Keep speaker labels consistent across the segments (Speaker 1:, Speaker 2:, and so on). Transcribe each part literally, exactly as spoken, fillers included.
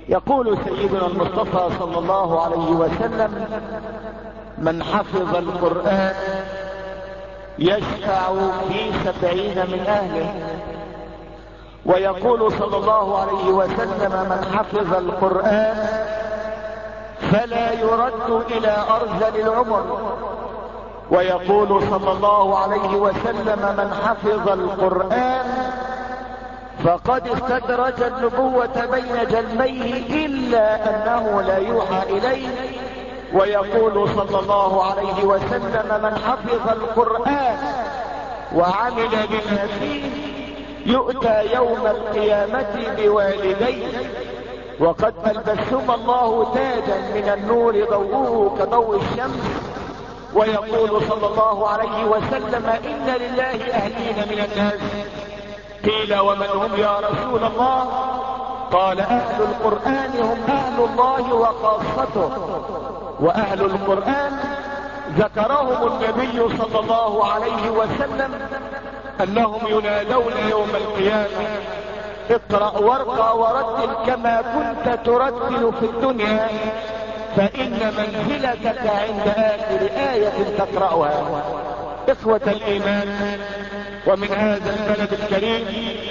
Speaker 1: يقول سيدنا المصطفى صلى الله عليه وسلم: من حفظ القرآن يشفع في سبعين من أهله. ويقول صلى الله عليه وسلم: من حفظ القرآن فلا يرد إلى أرذل العمر. ويقول صلى الله عليه وسلم: من حفظ القرآن فقد استدرج النبوة بين جنبيه إلا أنه لا يوحى إليه. ويقول صلى الله عليه وسلم: من حفظ القرآن وعمل بما فيه يؤتى يوم القيامة بوالديه وقد ألبسهما الله تاجا من النور ضوءه كضوء الشمس. ويقول صلى الله عليه وسلم: إن لله أهلين من الناس. قيل: ومن هم يا رسول الله؟ قال: أهل القرآن هم أهل الله وخاصته. وأهل القرآن ذكرهم النبي صلى الله عليه وسلم أنهم ينادون يوم القيامة: اقرأ وارقى ورتل كما كنت ترتل في الدنيا فإن منزلتك عند آخر آية تقرأها. إخوة الإيمان، ومن هذا البلد الكريم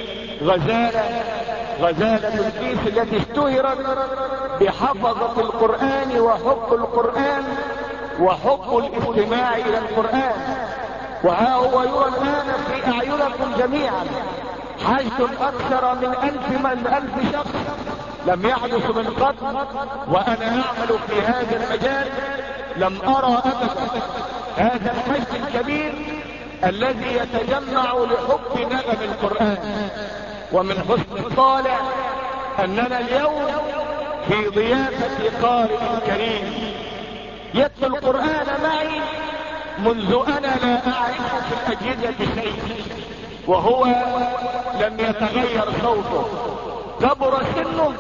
Speaker 1: غزالة غزالة الكيس التي اشتهرت بحفظة القرآن وحب القرآن وحب الاستماع إلى القرآن. وها هو يرى الآن في أعينكم جميعا حشد أكثر من ألف من ألف شخص لم يحدث من قبل. وأنا أعمل في هذا المجال لم أرى أبدا هذا الحشد الكبير الذي يتجمع لحب نغم القرآن. ومن حسن الطالع أننا اليوم في ضيافة قارئ كريم يتلو القرآن معي منذ أنا لا أعرف في الأجهزة شيء، وهو لم يتغير صوته، كبر سنه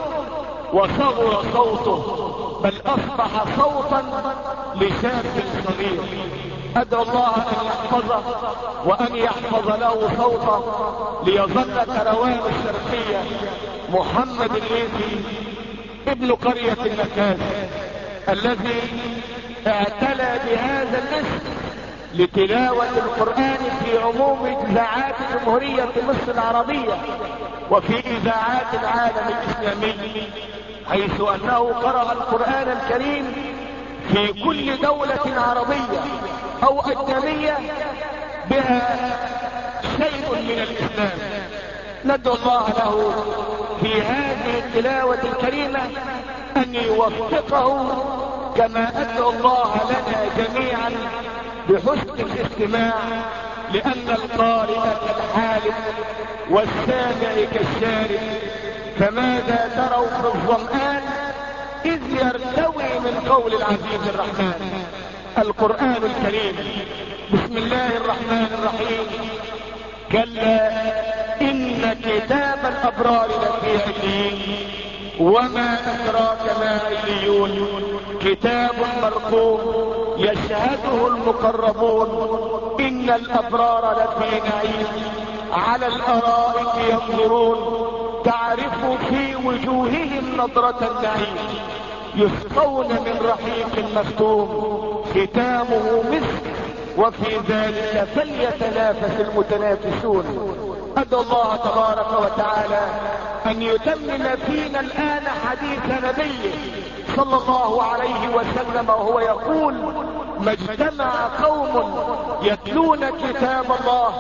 Speaker 1: وصغر صوته، بل أصبح صوتا لشاب صغير. أدعو الله أن يحفظه وأن يحفظ له صوته ليظل كروان الشرقية محمد الليثي ابن قرية النكاس الذي اعتلى بهذا الاسم لتلاوة القرآن في عموم إذاعات جمهورية مصر العربية وفي إذاعات العالم الإسلامي، حيث أنه قرأ القرآن الكريم في كل دولة عربية أو أجنبية بها شيء من الإسلام. ندعو الله له في هذه التلاوة الكريمة أن يوفقه، كما أدعو الله لنا جميعا بحسن الاستماع، لأن القارئ كالحالف والسامع كالشارب. فماذا تروا في الظمآن إذ يرتوي من قول العزيز الرحمن؟ القرآن الكريم. بسم الله الرحمن الرحيم. كلا إن كتاب الأبرار لفي عليين وما أدراك ما عليون كتاب مرقوم يشهده المقربون إن الأبرار لفي نعيم على الأرائك ينظرون تعرف في وجوههم نضرة النعيم يسقون من رحيق مختوم ختامه مسك وفي ذلك فليتنافس المتنافسون. أدعو الله تبارك وتعالى أن يتمم فينا الآن حديث نبيه صلى الله عليه وسلم وهو يقول: ما اجتمع قوم يتلون كتاب الله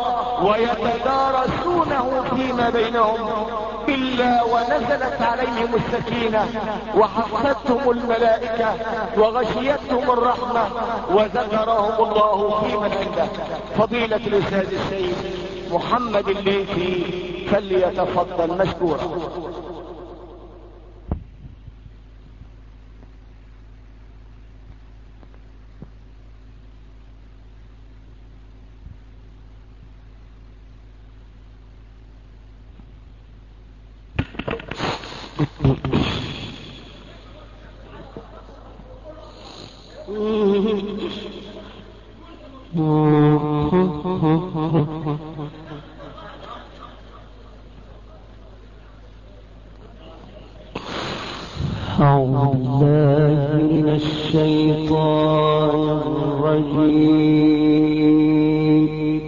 Speaker 1: ويتدارسونه فيما بينهم إلا ونزلت عليهم السكينة وحفتهم الملائكة وغشيتهم الرحمة وذكرهم الله في من عنده. فضيلة الأستاذ السيد محمد الليثي فليتفضل مشكورا.
Speaker 2: أعوذ بالله من الشيطان الرجيم.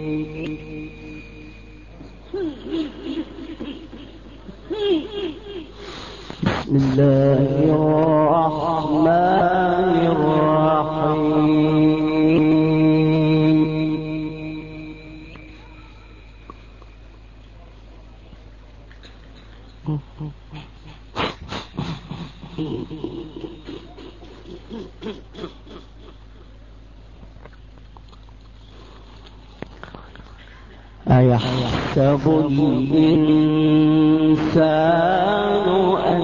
Speaker 2: بسم الله الرحمن الرحيم. أيحسب الإنسان أن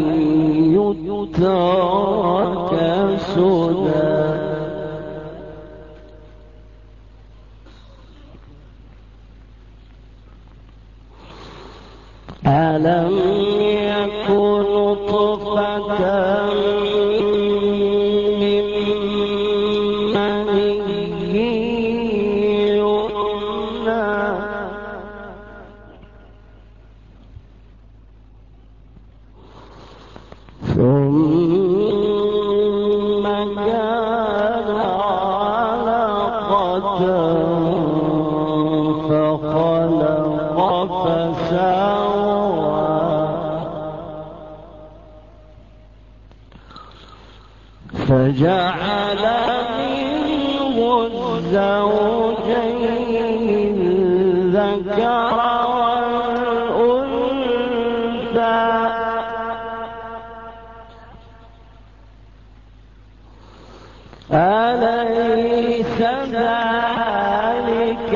Speaker 2: يترك سدى ألم يكن نطفة من مني يمنى ثم كان علقة فخلق فسوى فجعل منه الزوجين الذكر والأنثى أليس ذلك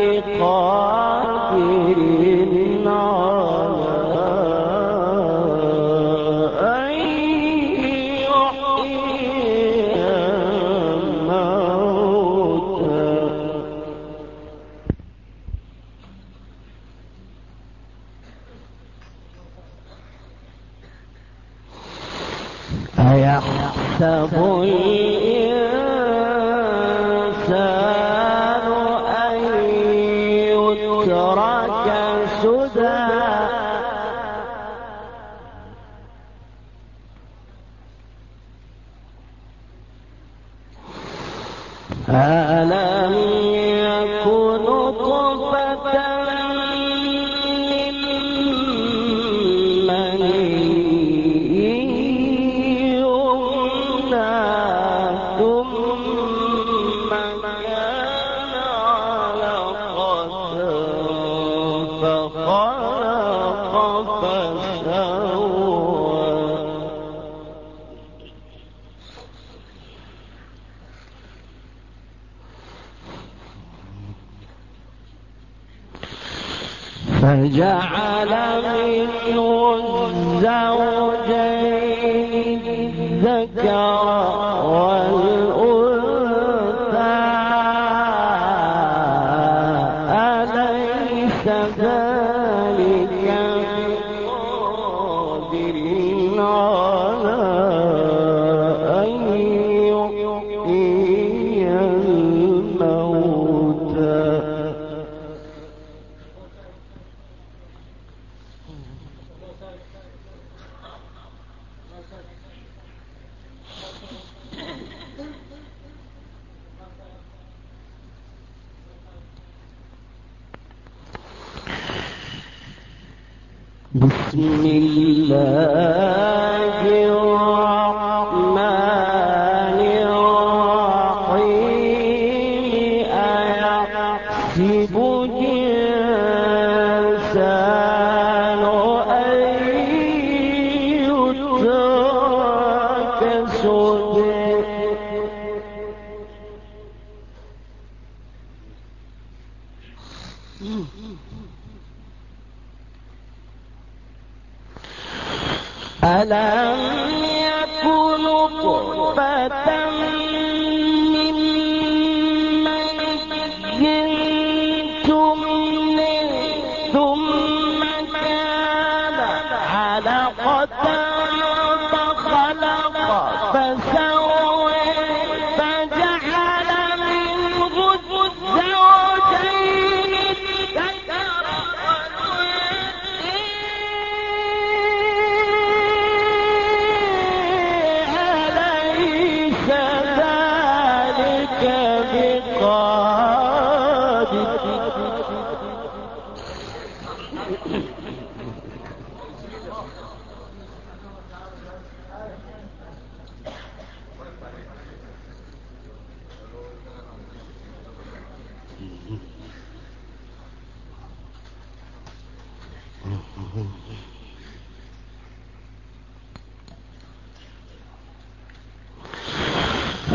Speaker 2: بقادر على أن يحيي الموتى أيحسب الإنسان أن يترك سدى ألم يكن نطفة من مني يمنى ثم كان علقة فخلق فسوى فجعل منه الزوجين الذكر والأنثى أليس ذلك بقادر على أن يحيي الموتى بسم الله الرحمن الرحيم. أيحسب الإنسان أن يترك سدى ألم يكن نطفة من مني تمنى ثم كان علقة فخلق فسوى فجعل منه الزوجين الذكر والأنثى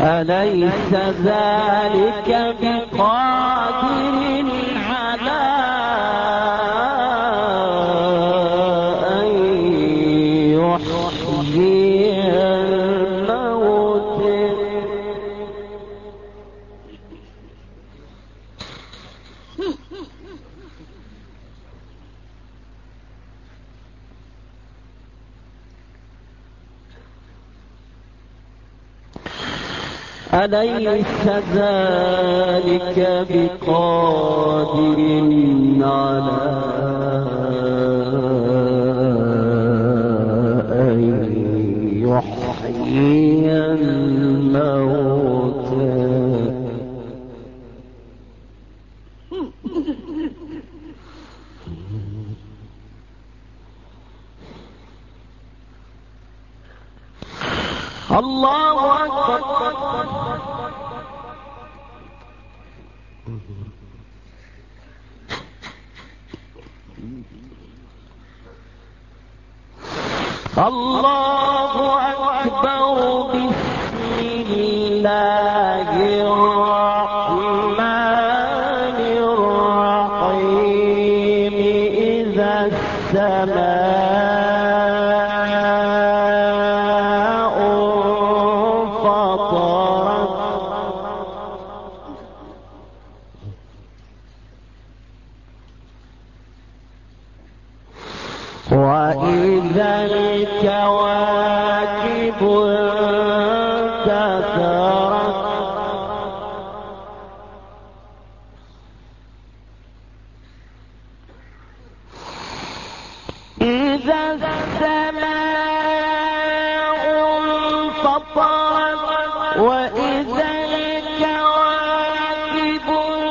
Speaker 2: أليس ذلك بقادر على أن يحيي الموت أليس ذلك بقادر على أن يحيي الموت الله أكبر الله أكبر بسم الله الرحمن الرحيم إذا السماء انفطرت وإذا الكواكب انتثرت إذا السماء انفطرت وإذا الكواكب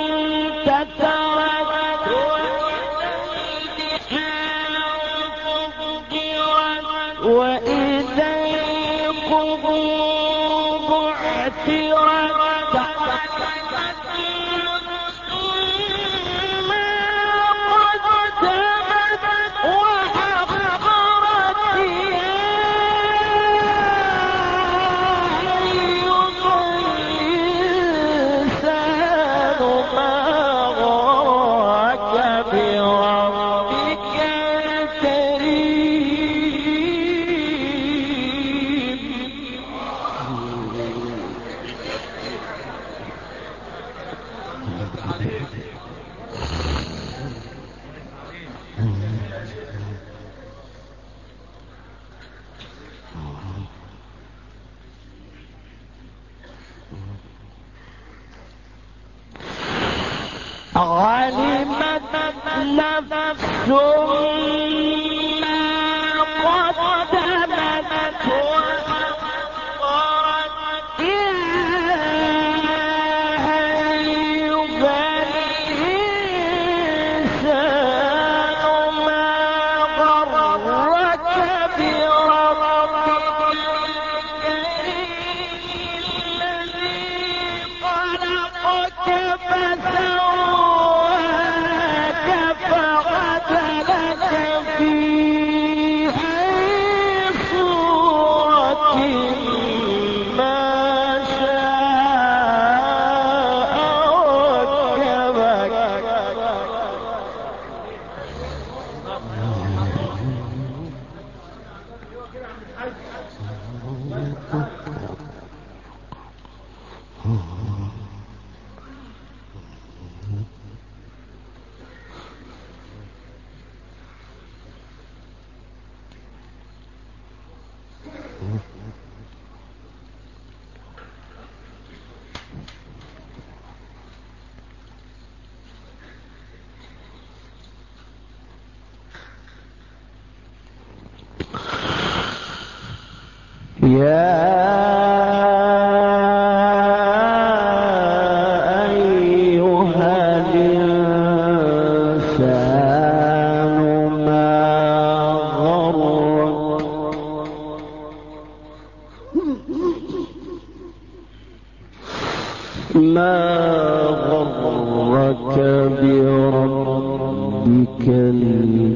Speaker 2: انتثرت وإذا القبور بعثرت ما قدمت وأخرت يا أيها الإنسان ما غرك بربك الكريم علمت نفس ما قدمت وأخرت يا أيها الإنسان ما غرك بربك الكريم الذي خلقك فسواك فعدلك في أي صورة ما شاء ركبك يا أيها الإنسان ما غرك ما غرك بربك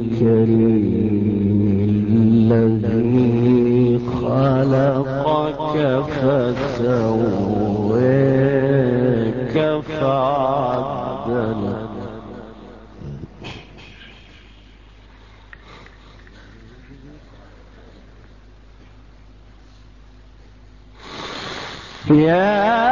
Speaker 2: الكريم الذي خلقك فسواك فعدلك. يا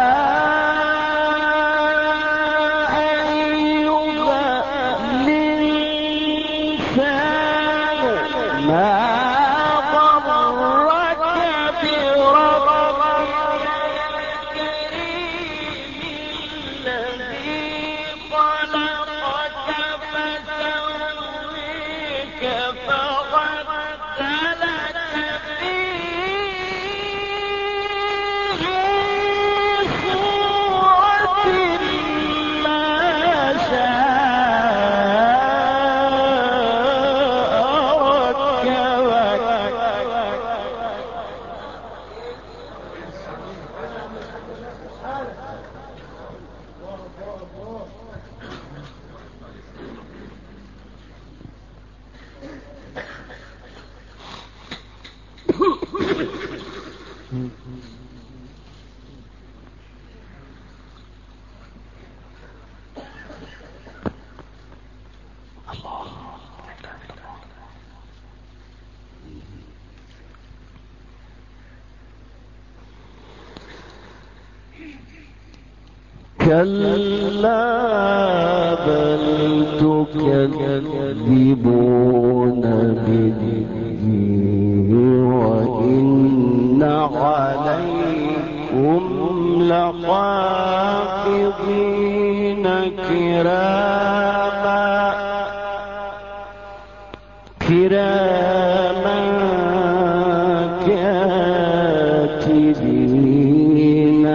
Speaker 2: كلا بل تكذبون بالدين وإن عليكم لحافظين كراما كراما كاتبين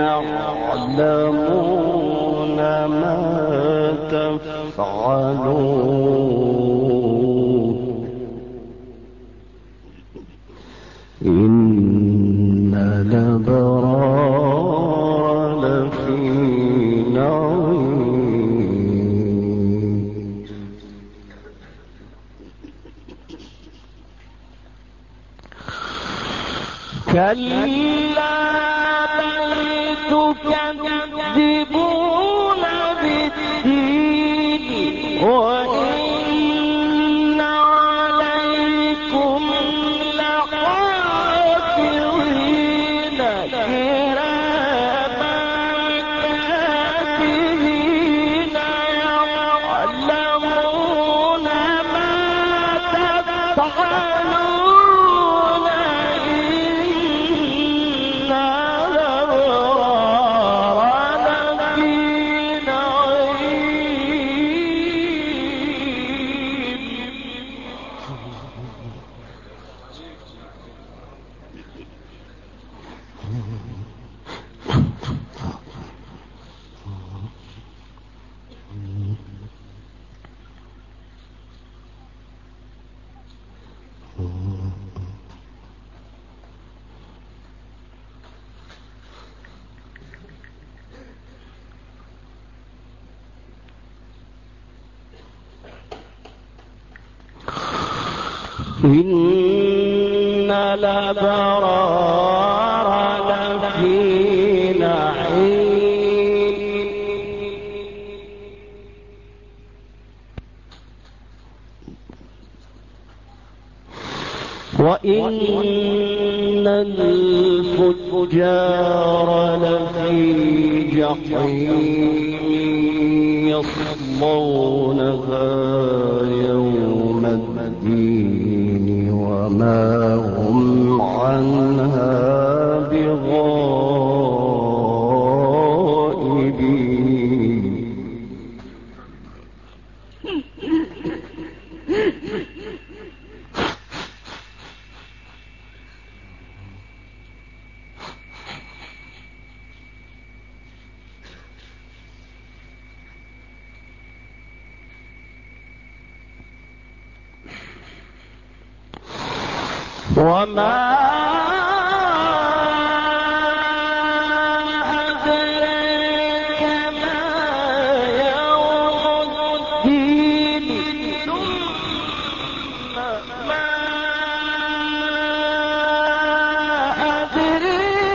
Speaker 2: يعلمون ما تفعلون إن الأبرار لفي نعيم كلا بل تكذبون بالدين وإن عليكم لحافظين كراما كاتبين يعلمون ما تفعلون إن الأبرار لفي إن الأبرار لفي نعيم وإن الفجار لفي جحيم يصلونها يوم الدين وما هم عنها بغائبين وما أدريك ما يوم الدين ثم ما أدريك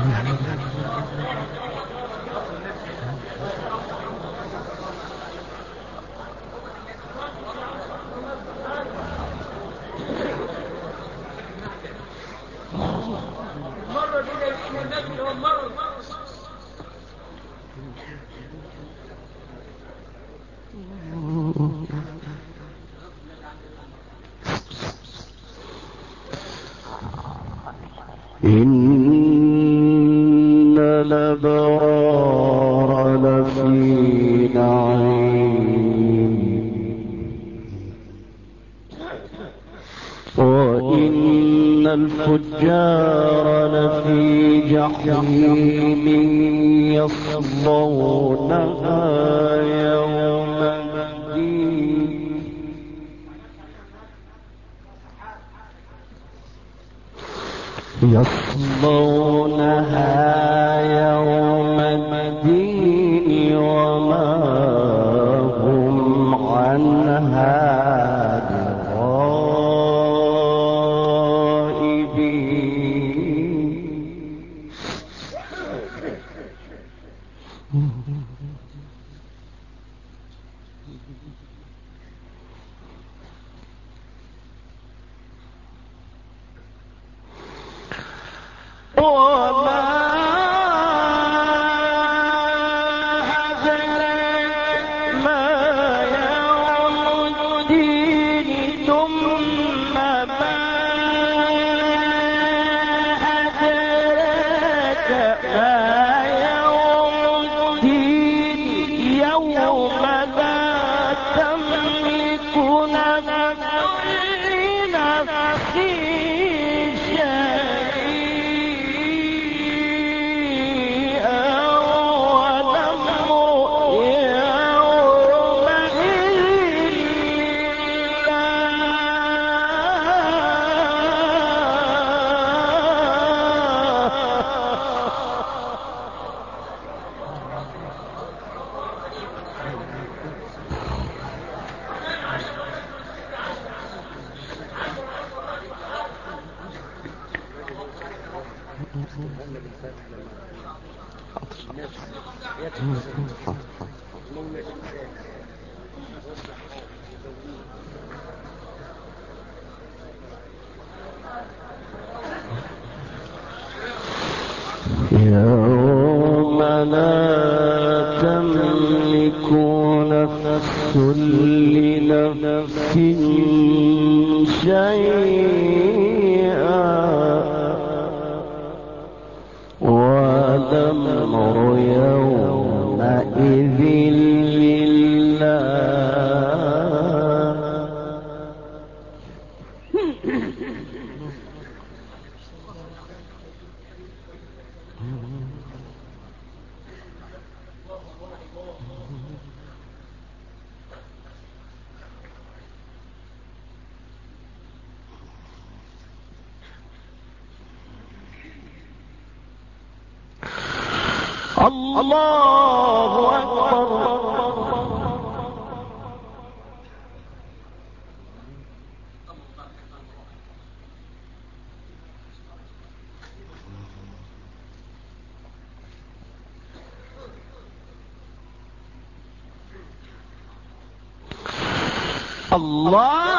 Speaker 2: إن الأبرار لفي نعيم وإن الفجار لفي جحيم يصلونها يوم الدين يصلونها يوم الدين وما هم عنها بغائبين. وما أدراك ما يوم الدين ثم ما أدراك ما يوم الدين يوم لا تملك نفس لنفس يوم لا تملك نفس لنفس شيئا والأمر يومئذ لله. الله أكبر. الله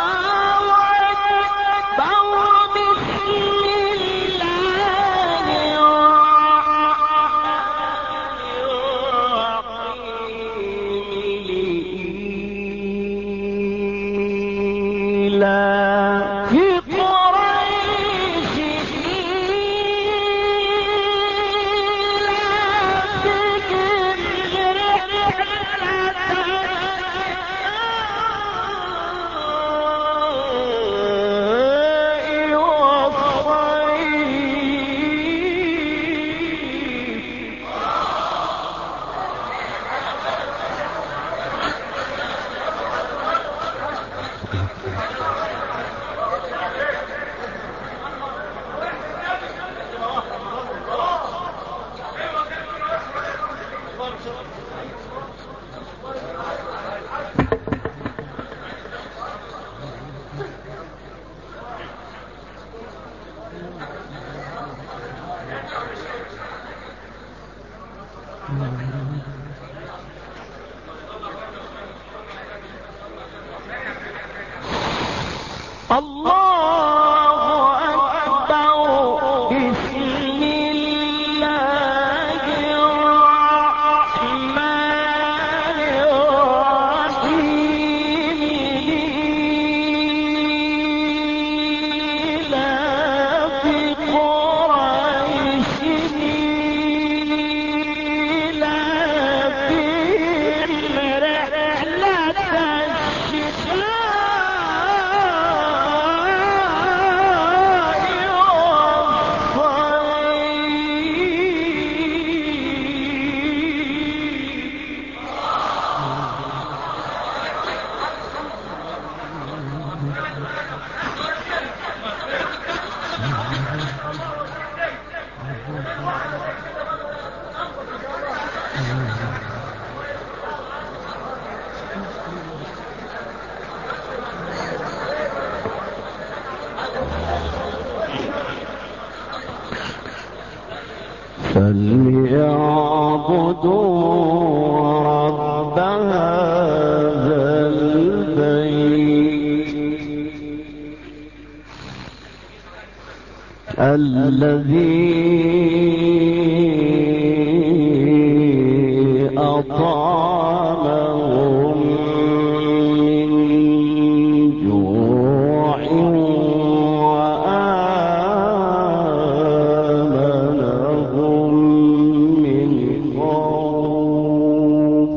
Speaker 2: رب هذا البيت الذي أطعمهم من جوع وآمنهم من خوف.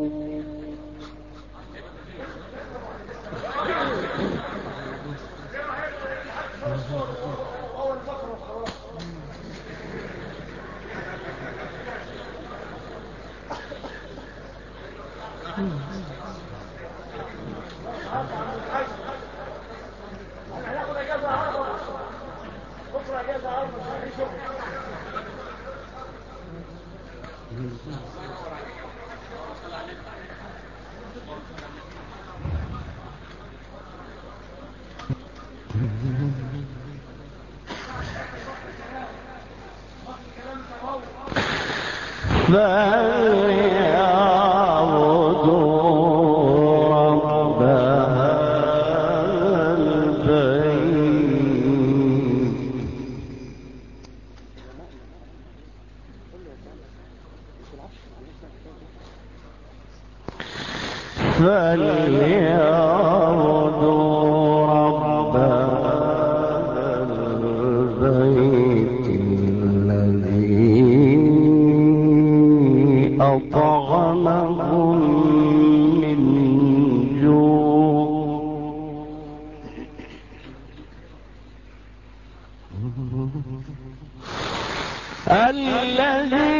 Speaker 2: فليعبدوا رب هذا البيت فليعبدوا رب هذا البيت الذي أطعمهم من جوع الذي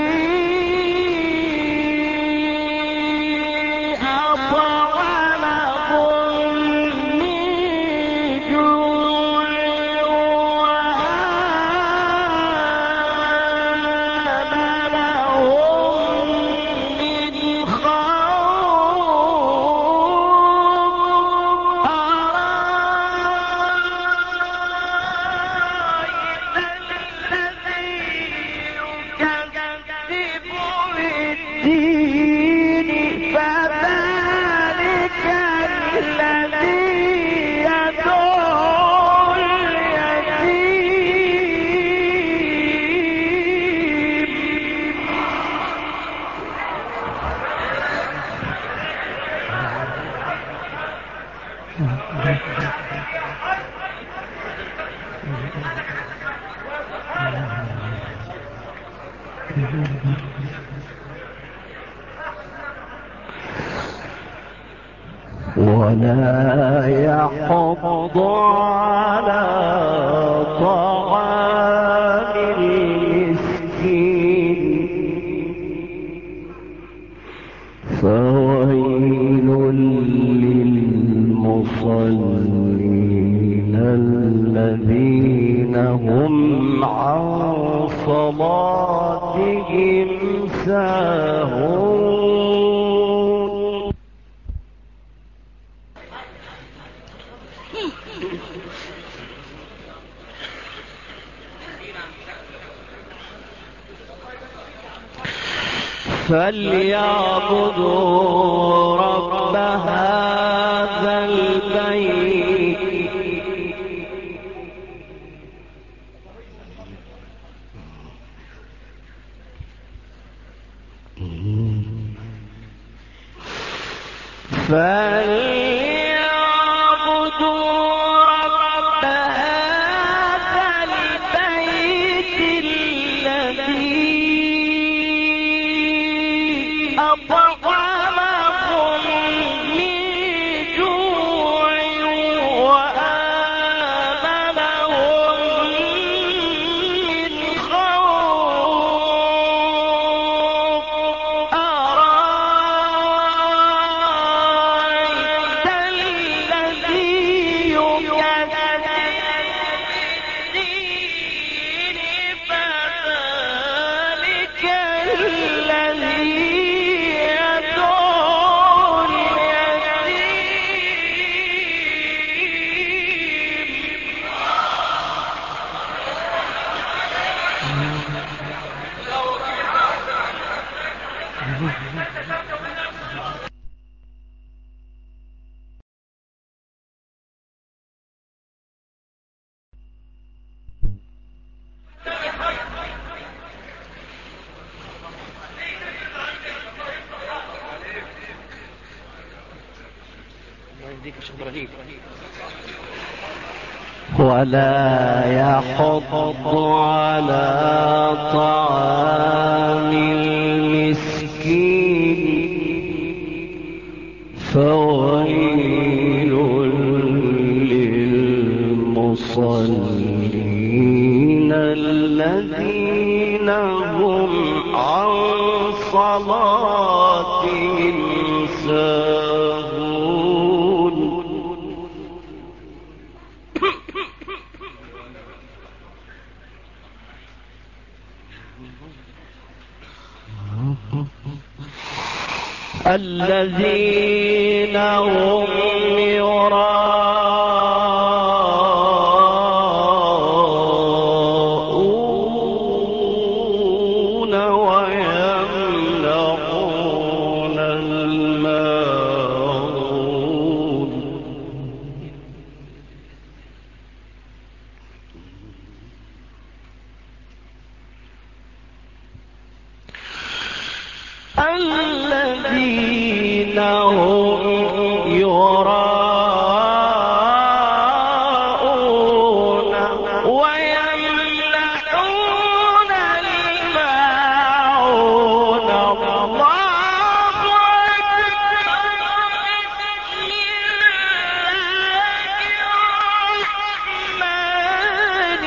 Speaker 2: ولا يحض على طعام المسكين فويل للمصلين الذين هم عن صلاتهم ساهون. فليعبدوا رب هذا البيت فليعبدوا رب هذا البيت الذي أطعمهم من جوع وآمنهم من خوف. أرأيت ولا يحض على طعام المسكين فويل للمصلين الذين هم عن صلاتهم ساهون. الذين هم يراءون ويمنعون الماعون. الذين هم يراءون ويمنعون الماعون. الله بسم الله الرحمن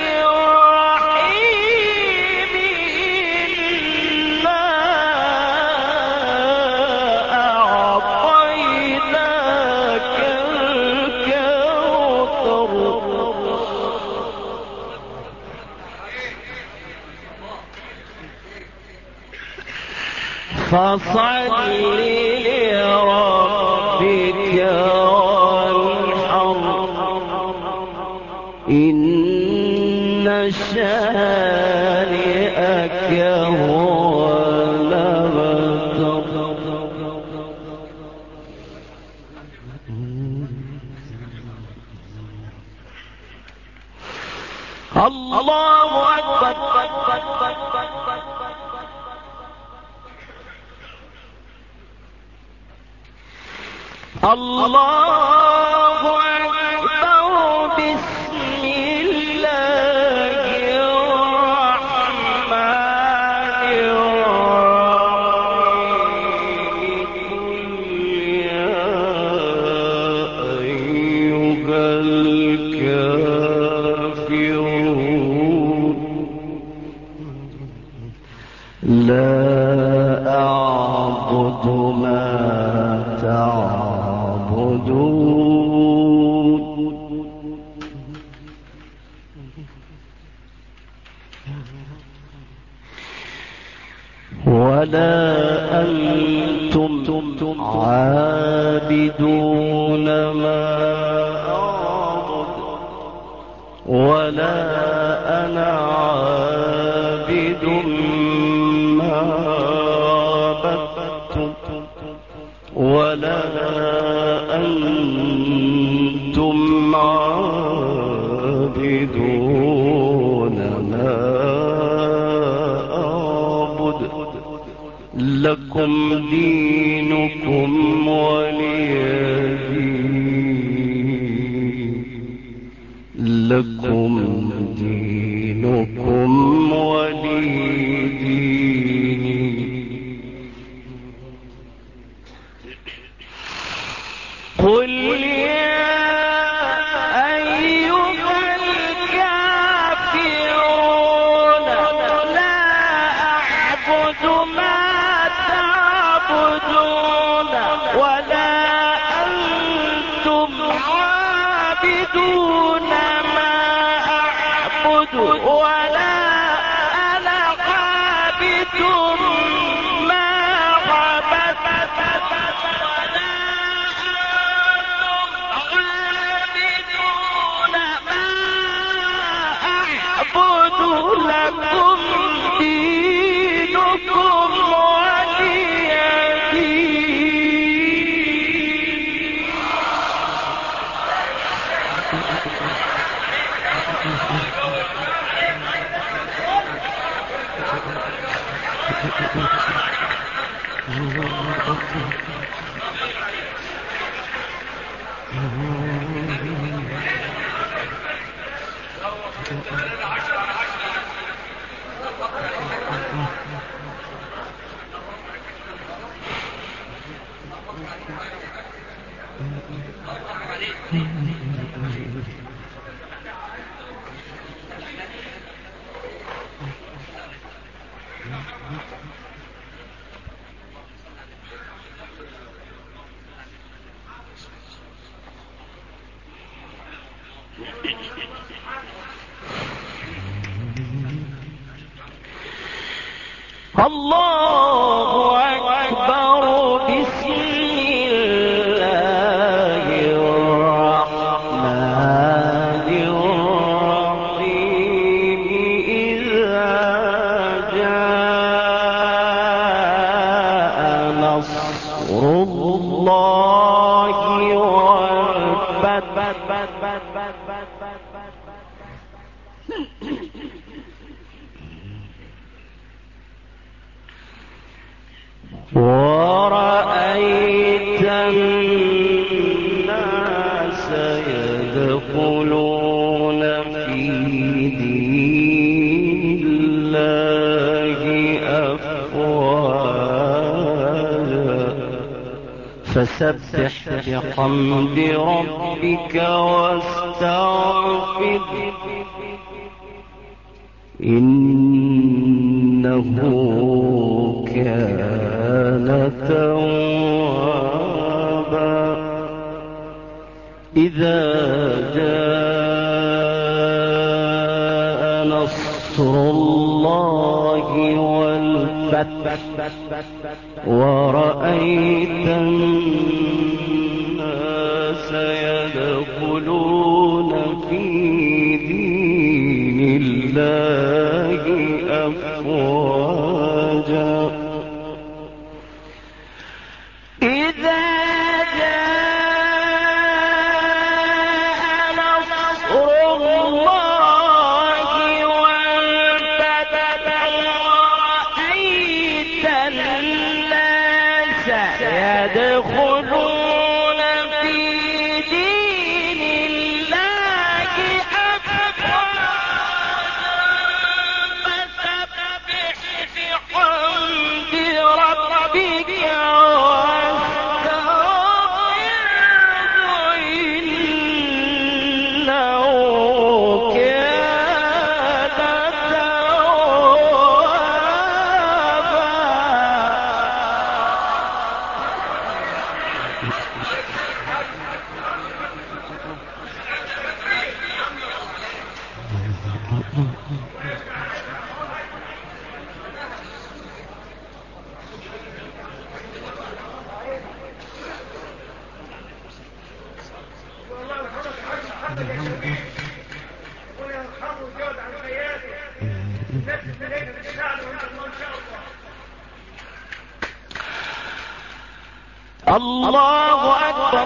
Speaker 2: الرحيم. إنا أعطيناك الكوثر فصل لربك وانحر إن شانئك هو الأبتر. الله أكبر. الله أكبر. بسم الله الرحمن الرحيم. يا أيها الكافرون لا أعبد ما تعبدون ولا أنتم عابدون ما أعبد ولا أنا عابد ما عبدتم ولا أنتم عابدون ما أعبد. لكم دينكم ولي دين. لكم دينكم ولي دين. قل يا أيها الكافرون لا أعبد ما تعبدون ولا أنتم عابدون ما أعبد ولا أنا عابد ما عبدتم لكم دينكم ولي الله أكبر. بسم الله الرحمن الرحيم. إذا جاء نصر الله والفتح ورأيت الناس يدخلون في دين الله أفواجا فسبح بحمد ربك واستغفر إنه كان توابا. إذا جاء نصر الله والفتح ورأيت الناس يدخلون في دين الله أفواجا إذا جاء نصر الله والفتح ورأيت الناس يدخلون في دين الله أفواجا فسبح بحمد ربك الله أكبر.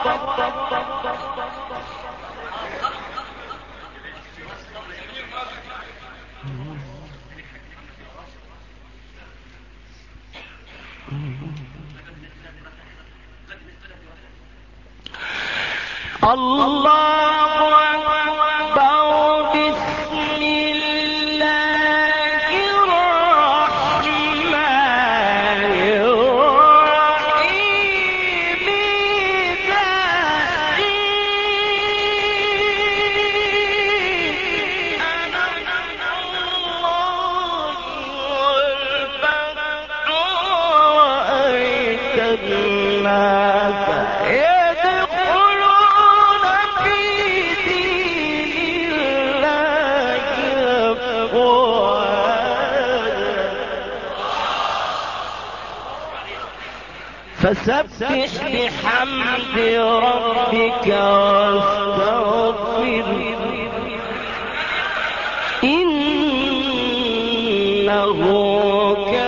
Speaker 2: الله أكبر. بسم الله الرحمن الرحيم. إذا فسبح بحمد ربك واستغفر إنه كان